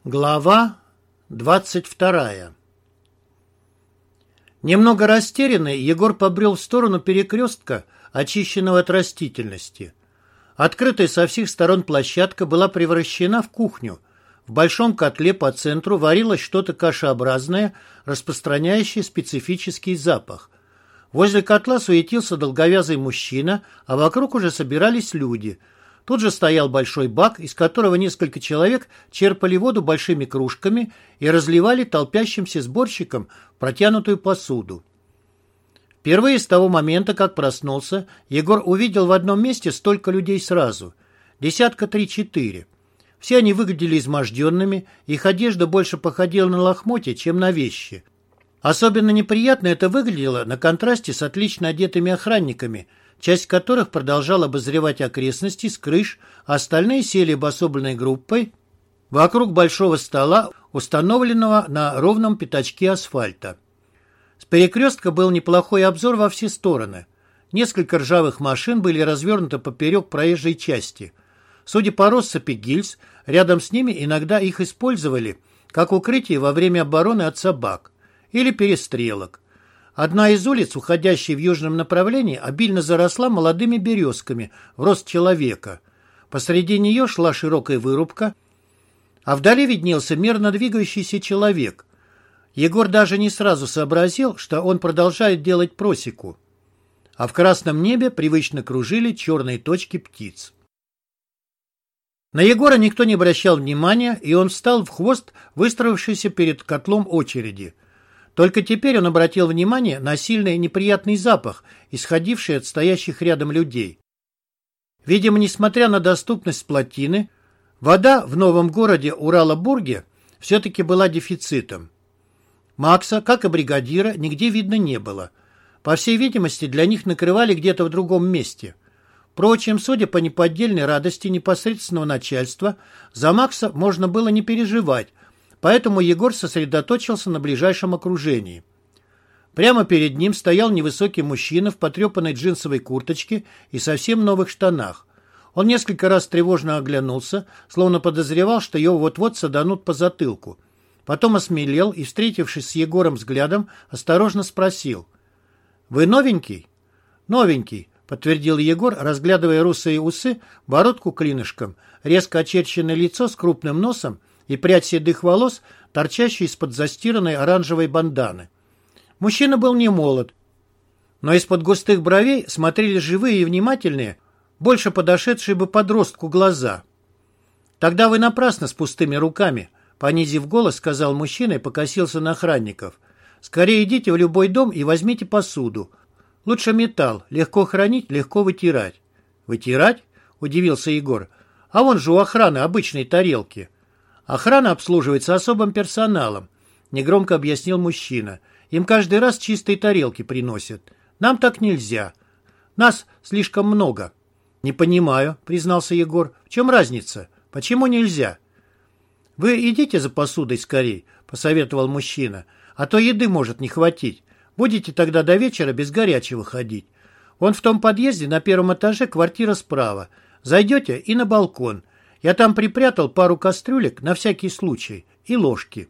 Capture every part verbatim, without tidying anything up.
Глава двадцать вторая. Немного растерянный, Егор побрел в сторону перекрестка, очищенного от растительности. Открытая со всех сторон площадка была превращена в кухню. В большом котле по центру варилось что-то кашеобразное, распространяющее специфический запах. Возле котла суетился долговязый мужчина, а вокруг уже собирались люди. Тут же стоял большой бак, из которого несколько человек черпали воду большими кружками и разливали толпящимся сборщикам протянутую посуду. Впервые с того момента, как проснулся, Егор увидел в одном месте столько людей сразу. Десятка три-четыре. Все они выглядели изможденными, их одежда больше походила на лохмотья, чем на вещи. Особенно неприятно это выглядело на контрасте с отлично одетыми охранниками, часть которых продолжала обозревать окрестности с крыш, а остальные сели обособленной группой вокруг большого стола, установленного на ровном пятачке асфальта. С перекрестка был неплохой обзор во все стороны. Несколько ржавых машин были развернуты поперек проезжей части. Судя по россыпи гильз, рядом с ними иногда их использовали как укрытие во время обороны от собак или перестрелок. Одна из улиц, уходящая в южном направлении, обильно заросла молодыми березками в рост человека. Посреди нее шла широкая вырубка, а вдали виднелся мерно двигающийся человек. Егор даже не сразу сообразил, что он продолжает делать просеку. А в красном небе привычно кружили черные точки птиц. На Егора никто не обращал внимания, и он встал в хвост выстроившейся перед котлом очереди. Только теперь он обратил внимание на сильный неприятный запах, исходивший от стоящих рядом людей. Видимо, несмотря на доступность плотины, вода в новом городе Урала-Бурге все-таки была дефицитом. Макса, как и бригадира, нигде видно не было. По всей видимости, для них накрывали где-то в другом месте. Впрочем, судя по неподдельной радости непосредственного начальства, за Макса можно было не переживать, поэтому Егор сосредоточился на ближайшем окружении. Прямо перед ним стоял невысокий мужчина в потрепанной джинсовой курточке и совсем новых штанах. Он несколько раз тревожно оглянулся, словно подозревал, что его вот-вот саданут по затылку. Потом осмелел и, встретившись с Егором взглядом, осторожно спросил: «Вы новенький?» «Новенький», — подтвердил Егор, разглядывая русые усы, бородку клинышком, резко очерченное лицо с крупным носом и прядь седых волос, торчащие из-под застиранной оранжевой банданы. Мужчина был не молод, но из-под густых бровей смотрели живые и внимательные, больше подошедшие бы подростку глаза. «Тогда вы напрасно с пустыми руками», — понизив голос, сказал мужчина и покосился на охранников. «Скорее идите в любой дом и возьмите посуду. Лучше металл, легко хранить, легко вытирать». «Вытирать?» — удивился Егор. «А вон же у охраны обычные тарелки». «Охрана обслуживается особым персоналом», — негромко объяснил мужчина. «Им каждый раз чистые тарелки приносят. Нам так нельзя. Нас слишком много». «Не понимаю», — признался Егор. «В чем разница? Почему нельзя?» «Вы идите за посудой скорей», — посоветовал мужчина. «А то еды может не хватить. Будете тогда до вечера без горячего ходить. Вон в том подъезде на первом этаже квартира справа. Зайдете и на балкон. Я там припрятал пару кастрюлек на всякий случай и ложки».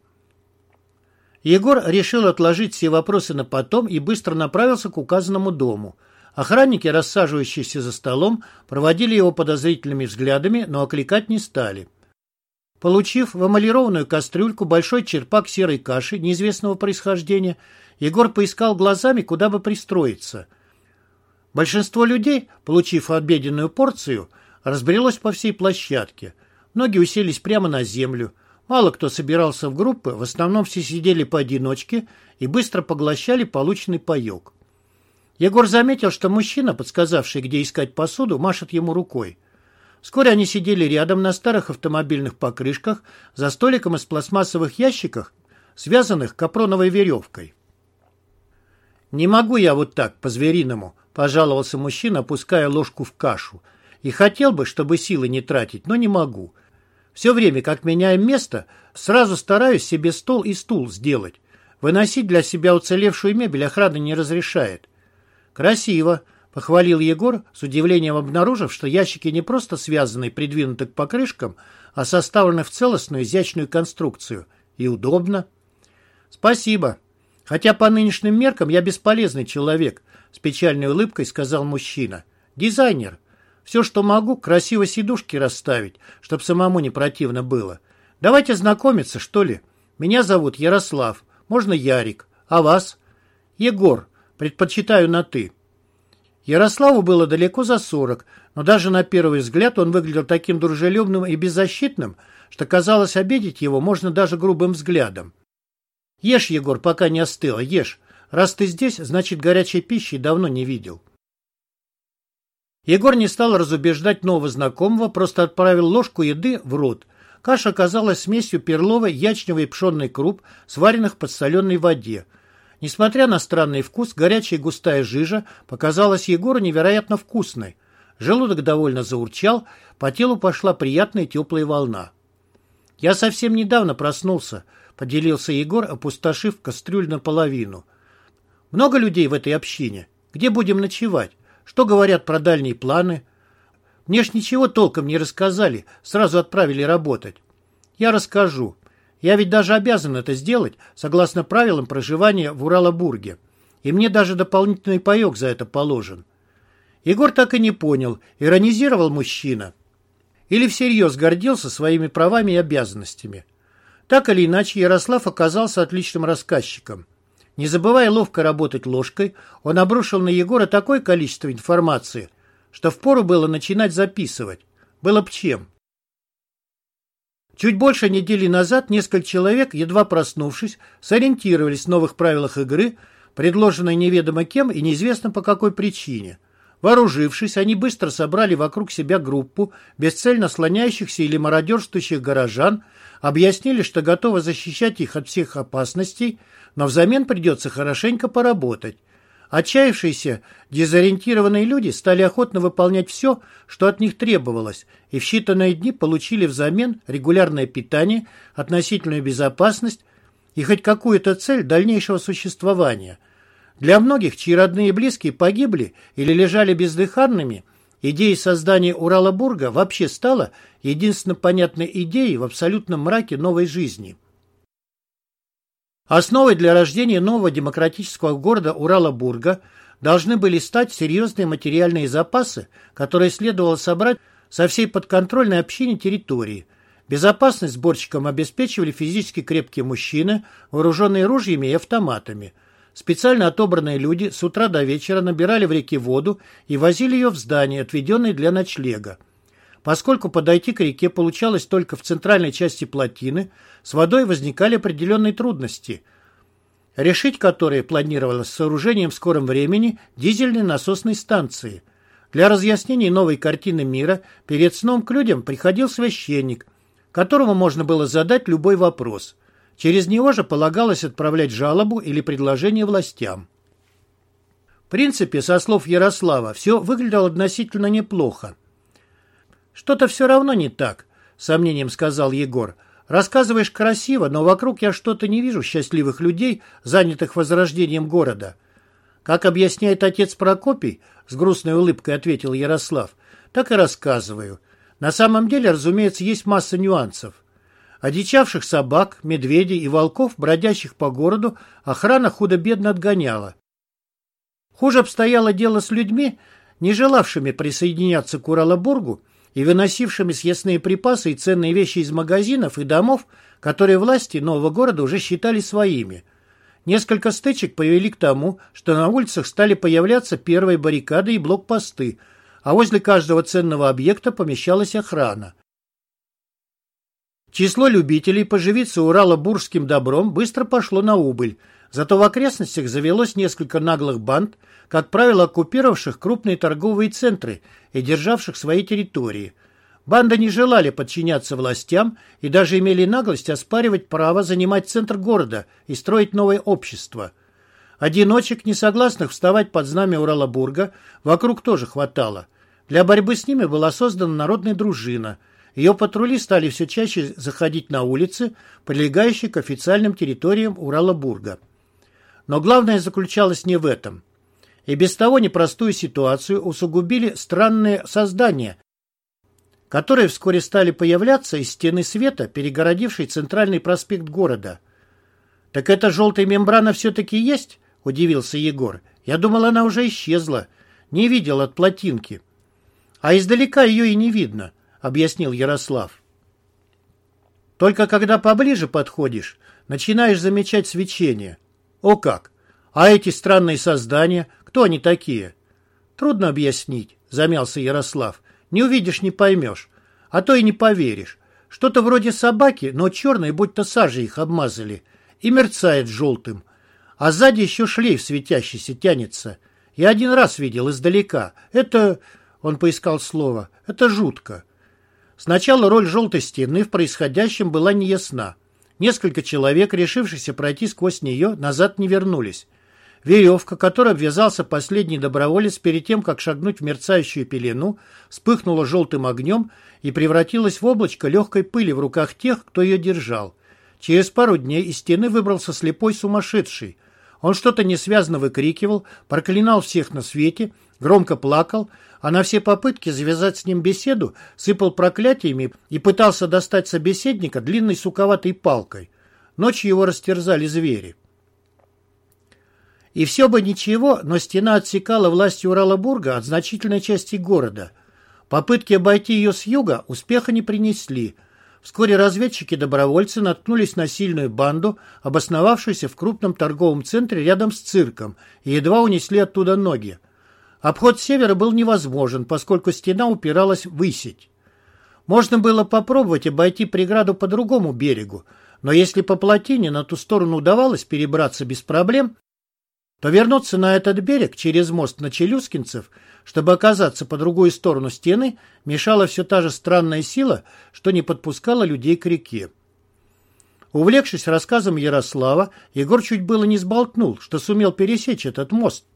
Егор решил отложить все вопросы на потом и быстро направился к указанному дому. Охранники, рассаживающиеся за столом, проводили его подозрительными взглядами, но окликать не стали. Получив в эмалированную кастрюльку большой черпак серой каши неизвестного происхождения, Егор поискал глазами, куда бы пристроиться. Большинство людей, получив обеденную порцию, разбрелось по всей площадке. Многие уселись прямо на землю. Мало кто собирался в группы, в основном все сидели поодиночке и быстро поглощали полученный паек. Егор заметил, что мужчина, подсказавший, где искать посуду, машет ему рукой. Вскоре они сидели рядом на старых автомобильных покрышках за столиком из пластмассовых ящиков, связанных капроновой веревкой. «Не могу я вот так, по-звериному», — пожаловался мужчина, опуская ложку в кашу. «И хотел бы, чтобы силы не тратить, но не могу. Все время, как меняем место, сразу стараюсь себе стол и стул сделать. Выносить для себя уцелевшую мебель охрана не разрешает». «Красиво», — похвалил Егор, с удивлением обнаружив, что ящики не просто связаны и придвинуты к покрышкам, а составлены в целостную изящную конструкцию. И удобно. Спасибо. Хотя по нынешним меркам я бесполезный человек, с печальной улыбкой сказал мужчина. Дизайнер. Все, что могу, красиво сидушки расставить, чтоб самому не противно было. Давайте знакомиться, что ли? Меня зовут Ярослав. Можно Ярик. А вас? Егор. Предпочитаю на «ты». Ярославу было далеко за сорок, но даже на первый взгляд он выглядел таким дружелюбным и беззащитным, что казалось, обидеть его можно даже грубым взглядом. Ешь, Егор, пока не остыло, ешь. Раз ты здесь, значит, горячей пищи давно не видел. Егор не стал разубеждать нового знакомого, просто отправил ложку еды в рот. Каша оказалась смесью перловой, ячневой и пшенной круп, сваренных в подсоленной воде. Несмотря на странный вкус, горячая и густая жижа показалась Егору невероятно вкусной. Желудок довольно заурчал, по телу пошла приятная теплая волна. «Я совсем недавно проснулся», — поделился Егор, опустошив кастрюль наполовину. «Много людей в этой общине? Где будем ночевать? Что говорят про дальние планы? Мне ж ничего толком не рассказали, сразу отправили работать». «Я расскажу. Я ведь даже обязан это сделать, согласно правилам проживания в Уралабурге. И мне даже дополнительный паёк за это положен». Егор так и не понял, иронизировал мужчина или всерьез гордился своими правами и обязанностями. Так или иначе, Ярослав оказался отличным рассказчиком. Не забывая ловко работать ложкой, он обрушил на Егора такое количество информации, что впору было начинать записывать. Было б чем. Чуть больше недели назад несколько человек, едва проснувшись, сориентировались в новых правилах игры, предложенной неведомо кем и неизвестно по какой причине. Вооружившись, они быстро собрали вокруг себя группу бесцельно слоняющихся или мародерствующих горожан, объяснили, что готовы защищать их от всех опасностей, но взамен придется хорошенько поработать. Отчаявшиеся, дезориентированные люди стали охотно выполнять все, что от них требовалось, и в считанные дни получили взамен регулярное питание, относительную безопасность и хоть какую-то цель дальнейшего существования. Для многих, чьи родные и близкие погибли или лежали бездыханными, идея создания Уралабурга вообще стала единственно понятной идеей в абсолютном мраке новой жизни. Основой для рождения нового демократического города Уралабурга должны были стать серьезные материальные запасы, которые следовало собрать со всей подконтрольной общине территории. Безопасность сборщикам обеспечивали физически крепкие мужчины, вооруженные ружьями и автоматами. Специально отобранные люди с утра до вечера набирали в реке воду и возили ее в здание, отведенное для ночлега. Поскольку подойти к реке получалось только в центральной части плотины, с водой возникали определенные трудности, решить которые планировалось сооружением в скором времени дизельной насосной станции. Для разъяснения новой картины мира перед сном к людям приходил священник, которому можно было задать любой вопрос. Через него же полагалось отправлять жалобу или предложение властям. В принципе, со слов Ярослава, все выглядело относительно неплохо. «Что-то все равно не так», — с сомнением сказал Егор. «Рассказываешь красиво, но вокруг я что-то не вижу счастливых людей, занятых возрождением города». «Как объясняет отец Прокопий», — с грустной улыбкой ответил Ярослав, — «так и рассказываю. На самом деле, разумеется, есть масса нюансов. Одичавших собак, медведей и волков, бродящих по городу, охрана худо-бедно отгоняла. Хуже обстояло дело с людьми, не желавшими присоединяться к Уралабургу и выносившими съестные припасы и ценные вещи из магазинов и домов, которые власти нового города уже считали своими. Несколько стычек привели к тому, что на улицах стали появляться первые баррикады и блокпосты, а возле каждого ценного объекта помещалась охрана. Число любителей поживиться уралабургским добром быстро пошло на убыль, зато в окрестностях завелось несколько наглых банд, как правило, оккупировавших крупные торговые центры и державших свои территории. Банды не желали подчиняться властям и даже имели наглость оспаривать право занимать центр города и строить новое общество. Одиночек, несогласных вставать под знамя Уралабурга, вокруг тоже хватало. Для борьбы с ними была создана народная дружина. Ее патрули стали все чаще заходить на улицы, прилегающие к официальным территориям Уралабурга. Но главное заключалось не в этом. И без того непростую ситуацию усугубили странные создания, которые вскоре стали появляться из стены света, перегородившей центральный проспект города. «Так эта желтая мембрана все-таки есть?» – удивился Егор. «Я думал, она уже исчезла. Не видел от плотинки». «А издалека ее и не видно», – объяснил Ярослав. «Только когда поближе подходишь, начинаешь замечать свечение». «О как! А эти странные создания, кто они такие?» «Трудно объяснить», – замялся Ярослав. «Не увидишь, не поймешь. А то и не поверишь. Что-то вроде собаки, но черные, будто сажей их обмазали. И мерцает желтым. А сзади еще шлейф светящийся тянется. Я один раз видел издалека. Это...» – он поискал слово. «Это жутко». Сначала роль желтой стены в происходящем была неясна. Несколько человек, решившихся пройти сквозь нее, назад не вернулись. Веревка, которой обвязался последний доброволец перед тем, как шагнуть в мерцающую пелену, вспыхнула желтым огнем и превратилась в облачко легкой пыли в руках тех, кто ее держал. Через пару дней из стены выбрался слепой сумасшедший. Он что-то несвязно выкрикивал, проклинал всех на свете, громко плакал, а на все попытки завязать с ним беседу сыпал проклятиями и пытался достать собеседника длинной суковатой палкой. Ночью его растерзали звери. И все бы ничего, но стена отсекала власти Уралабурга от значительной части города. Попытки обойти ее с юга успеха не принесли. Вскоре разведчики-добровольцы наткнулись на сильную банду, обосновавшуюся в крупном торговом центре рядом с цирком, и едва унесли оттуда ноги. Обход с севера был невозможен, поскольку стена упиралась в Исить. Можно было попробовать обойти преграду по другому берегу, но если по плотине на ту сторону удавалось перебраться без проблем, то вернуться на этот берег через мост на Челюскинцев, чтобы оказаться по другую сторону стены, мешала все та же странная сила, что не подпускала людей к реке. Увлекшись рассказом Ярослава, Егор чуть было не сболтнул, что сумел пересечь этот мост.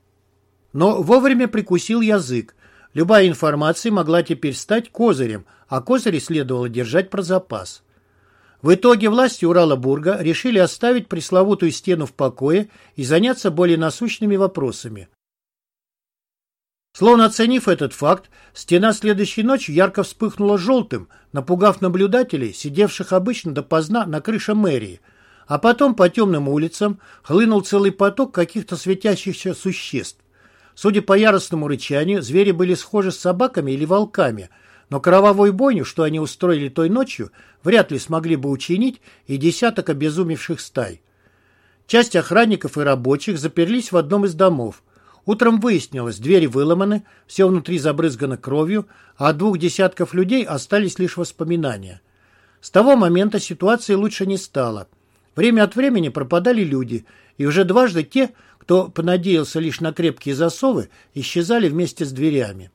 Но вовремя прикусил язык. Любая информация могла теперь стать козырем, а козыри следовало держать про запас. В итоге власти Уралабурга решили оставить пресловутую стену в покое и заняться более насущными вопросами. Словно оценив этот факт, стена следующей ночью ярко вспыхнула желтым, напугав наблюдателей, сидевших обычно допоздна на крыше мэрии, а потом по темным улицам хлынул целый поток каких-то светящихся существ. Судя по яростному рычанию, звери были схожи с собаками или волками, но кровавую бойню, что они устроили той ночью, вряд ли смогли бы учинить и десяток обезумевших стай. Часть охранников и рабочих заперлись в одном из домов. Утром выяснилось, двери выломаны, все внутри забрызгано кровью, а от двух десятков людей остались лишь воспоминания. С того момента ситуации лучше не стало. Время от времени пропадали люди, и уже дважды те, кто понадеялся лишь на крепкие засовы, исчезали вместе с дверями.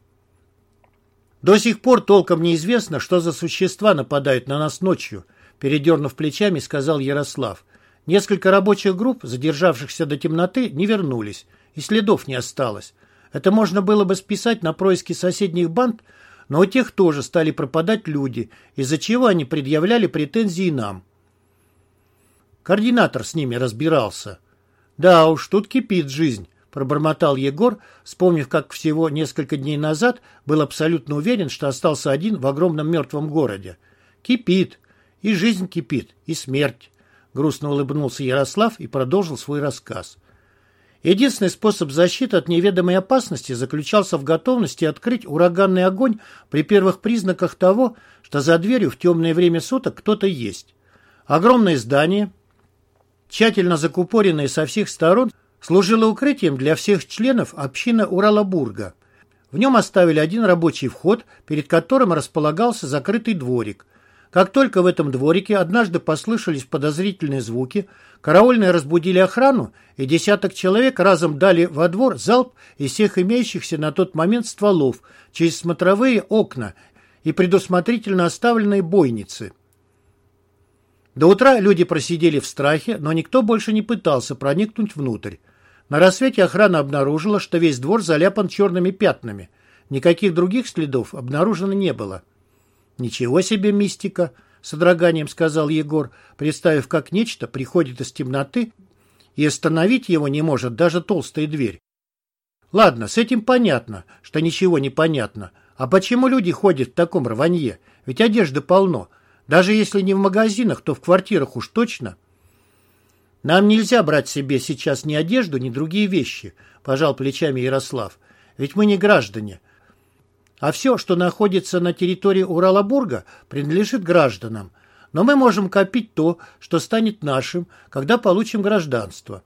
До сих пор толком неизвестно, что за существа нападают на нас ночью, передернув плечами, сказал Ярослав. Несколько рабочих групп, задержавшихся до темноты, не вернулись, и следов не осталось. Это можно было бы списать на происки соседних банд, но у тех тоже стали пропадать люди, из-за чего они предъявляли претензии нам. Координатор с ними разбирался. «Да уж, тут кипит жизнь», – пробормотал Егор, вспомнив, как всего несколько дней назад был абсолютно уверен, что остался один в огромном мертвом городе. «Кипит. И жизнь кипит, и смерть», – грустно улыбнулся Ярослав и продолжил свой рассказ. Единственный способ защиты от неведомой опасности заключался в готовности открыть ураганный огонь при первых признаках того, что за дверью в темное время суток кто-то есть. Огромное здание, тщательно закупоренное со всех сторон, служило укрытием для всех членов общины Уралабурга. В нем оставили один рабочий вход, перед которым располагался закрытый дворик. Как только в этом дворике однажды послышались подозрительные звуки, караульные разбудили охрану, и десяток человек разом дали во двор залп из всех имеющихся на тот момент стволов через смотровые окна и предусмотрительно оставленные бойницы. До утра люди просидели в страхе, но никто больше не пытался проникнуть внутрь. На рассвете охрана обнаружила, что весь двор заляпан черными пятнами. Никаких других следов обнаружено не было. «Ничего себе мистика!» — с содроганием сказал Егор, представив, как нечто приходит из темноты, и остановить его не может даже толстая дверь. Ладно, с этим понятно, что ничего не понятно. А почему люди ходят в таком рванье? Ведь одежды полно. Даже если не в магазинах, то в квартирах уж точно. Нам нельзя брать себе сейчас ни одежду, ни другие вещи, пожал плечами Ярослав. Ведь мы не граждане. А все, что находится на территории Уралабурга, принадлежит гражданам. Но мы можем копить то, что станет нашим, когда получим гражданство.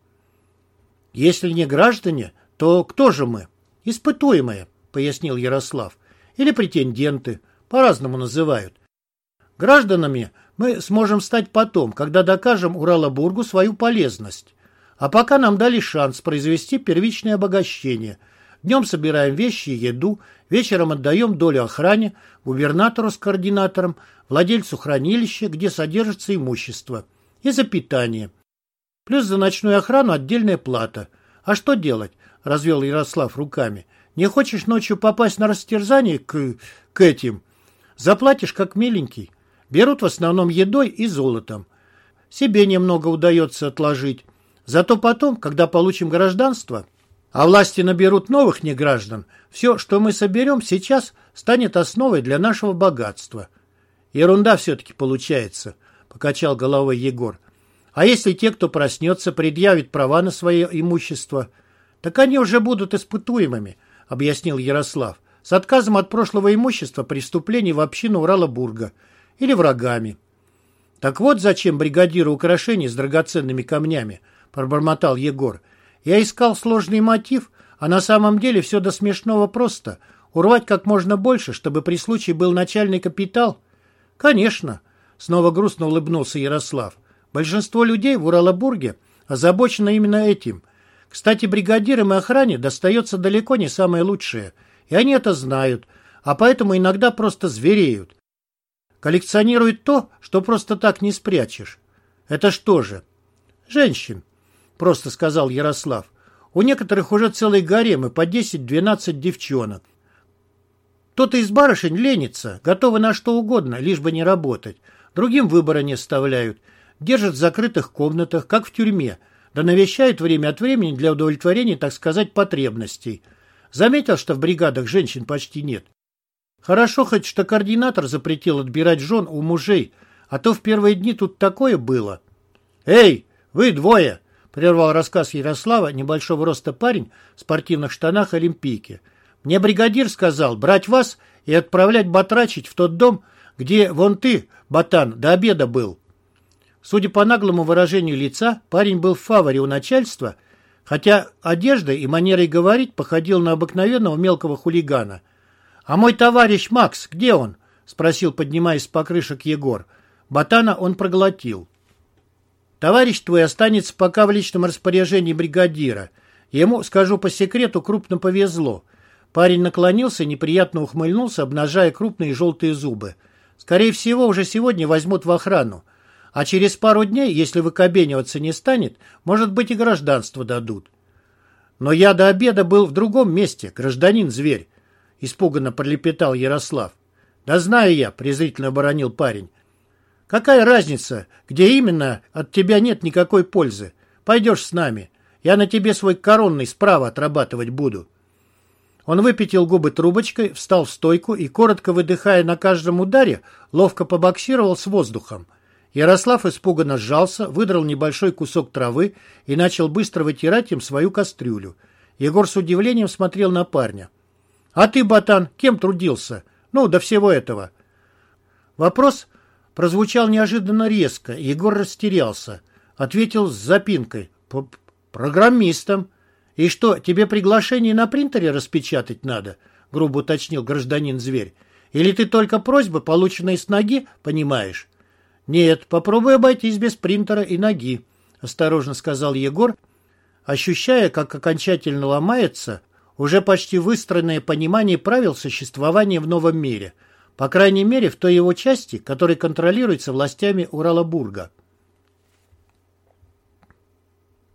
Если не граждане, то кто же мы? Испытуемые, пояснил Ярослав. Или претенденты, по-разному называют. Гражданами мы сможем стать потом, когда докажем Уралабургу свою полезность. А пока нам дали шанс произвести первичное обогащение. Днем собираем вещи и еду, вечером отдаем долю охране, губернатору с координатором, владельцу хранилища, где содержится имущество, и за питание. Плюс за ночную охрану отдельная плата. А что делать? Развел Ярослав руками. Не хочешь ночью попасть на растерзание к... к этим? Заплатишь как миленький. Берут в основном едой и золотом. Себе немного удается отложить. Зато потом, когда получим гражданство, а власти наберут новых неграждан, все, что мы соберем сейчас, станет основой для нашего богатства. Ерунда все-таки получается, покачал головой Егор. А если те, кто проснется, предъявит права на свое имущество, так они уже будут испытуемыми, объяснил Ярослав, с отказом от прошлого имущества преступлений в общину Уралабурга или врагами. Так вот зачем бригадиру украшений с драгоценными камнями, пробормотал Егор. Я искал сложный мотив, а на самом деле все до смешного просто. Урвать как можно больше, чтобы при случае был начальный капитал. Конечно, снова грустно улыбнулся Ярослав. Большинство людей в Уралабурге озабочено именно этим. Кстати, бригадирам и охране достается далеко не самое лучшее, и они это знают, а поэтому иногда просто звереют. Коллекционируют то, что просто так не спрячешь. Это что же? Женщин, просто сказал Ярослав. У некоторых уже целые гаремы по десять-двенадцать девчонок. Кто-то из барышень ленится, готовы на что угодно, лишь бы не работать. Другим выбора не оставляют. Держат в закрытых комнатах, как в тюрьме, да навещают время от времени для удовлетворения, так сказать, потребностей. Заметил, что в бригадах женщин почти нет. Хорошо хоть, что координатор запретил отбирать жен у мужей, а то в первые дни тут такое было. «Эй, вы двое!» — прервал рассказ Ярослава небольшого роста парень в спортивных штанах олимпийки. «Мне бригадир сказал брать вас и отправлять батрачить в тот дом, где вон ты, ботан, до обеда был». Судя по наглому выражению лица, парень был в фаворе у начальства, хотя одеждой и манерой говорить походил на обыкновенного мелкого хулигана. «А мой товарищ Макс, где он?» — спросил, поднимаясь с покрышек Егор. Ботана он проглотил. «Товарищ твой останется пока в личном распоряжении бригадира. Ему, скажу по секрету, крупно повезло». Парень наклонился и неприятно ухмыльнулся, обнажая крупные желтые зубы. «Скорее всего, уже сегодня возьмут в охрану. А через пару дней, если выкобениваться не станет, может быть, и гражданство дадут». «Но я до обеда был в другом месте, гражданин-зверь», — испуганно пролепетал Ярослав. «Да знаю я», — презрительно оборонил парень. «Какая разница, где именно, от тебя нет никакой пользы. Пойдешь с нами. Я на тебе свой коронный справа отрабатывать буду». Он выпятил губы трубочкой, встал в стойку и, коротко выдыхая на каждом ударе, ловко побоксировал с воздухом. Ярослав испуганно сжался, выдрал небольшой кусок травы и начал быстро вытирать им свою кастрюлю. Егор с удивлением смотрел на парня. «А ты, ботан, кем трудился? Ну, до всего этого». Вопрос прозвучал неожиданно резко, и Егор растерялся. Ответил с запинкой. «Программистом». «И что, тебе приглашение на принтере распечатать надо?» — грубо уточнил гражданин-зверь. «Или ты только просьбы, полученные с ноги, понимаешь?» «Нет, попробуй обойтись без принтера и ноги», — осторожно сказал Егор, ощущая, как окончательно ломается уже почти выстроенное понимание правил существования в новом мире, по крайней мере в той его части, которая контролируется властями Уралабурга.